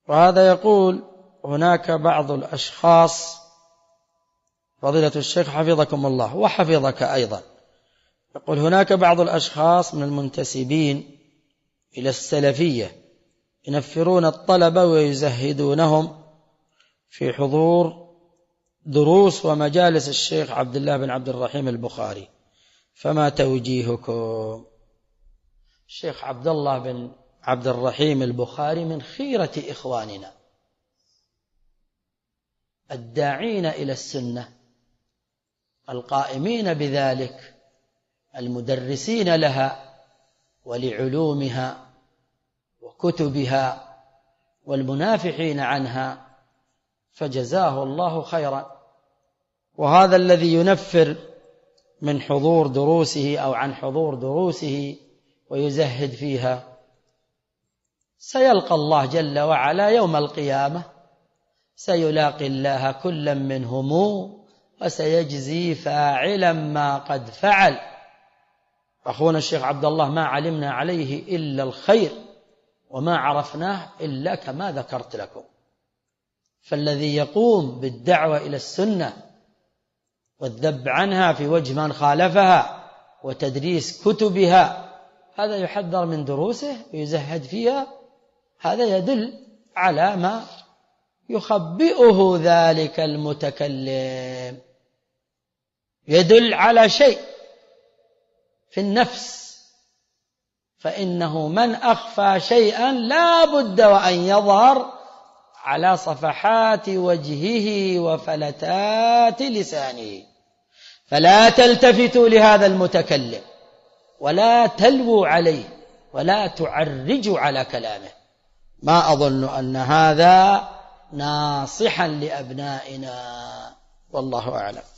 وهذا يقول هناك بعض الأشخاص، فضيلة الشيخ حفظكم الله وحفظك أيضا، يقول هناك بعض الأشخاص من المنتسبين إلى السلفية ينفرون الطلبة ويزهدونهم في حضور دروس ومجالس الشيخ عبد الله بن عبد الرحيم البخاري، فما توجيهكم؟ الشيخ عبد الله بن عبد الرحيم البخاري من خيرة إخواننا الداعين إلى السنة القائمين بذلك، المدرسين لها ولعلومها وكتبها والمنافحين عنها، فجزاه الله خيرا. وهذا الذي ينفر من حضور دروسه أو عن حضور دروسه ويزهد فيها سيلقى الله جل وعلا يوم القيامة، سيلاقي الله كلا منهم وسيجزي فاعلا ما قد فعل. أخونا الشيخ عبد الله ما علمنا عليه إلا الخير وما عرفناه إلا كما ذكرت لكم، فالذي يقوم بالدعوة إلى السنة والذب عنها في وجه من خالفها وتدريس كتبها، هذا يحذر من دروسه ويزهد فيها، هذا يدل على ما يخبئه ذلك المتكلم، يدل على شيء في النفس، فإنه من أخفى شيئا لا بد وأن يظهر على صفحات وجهه وفلتات لسانه. فلا تلتفتوا لهذا المتكلم ولا تلووا عليه ولا تعرجوا على كلامه. ما أظن أن هذا ناصحا لأبنائنا، والله أعلم.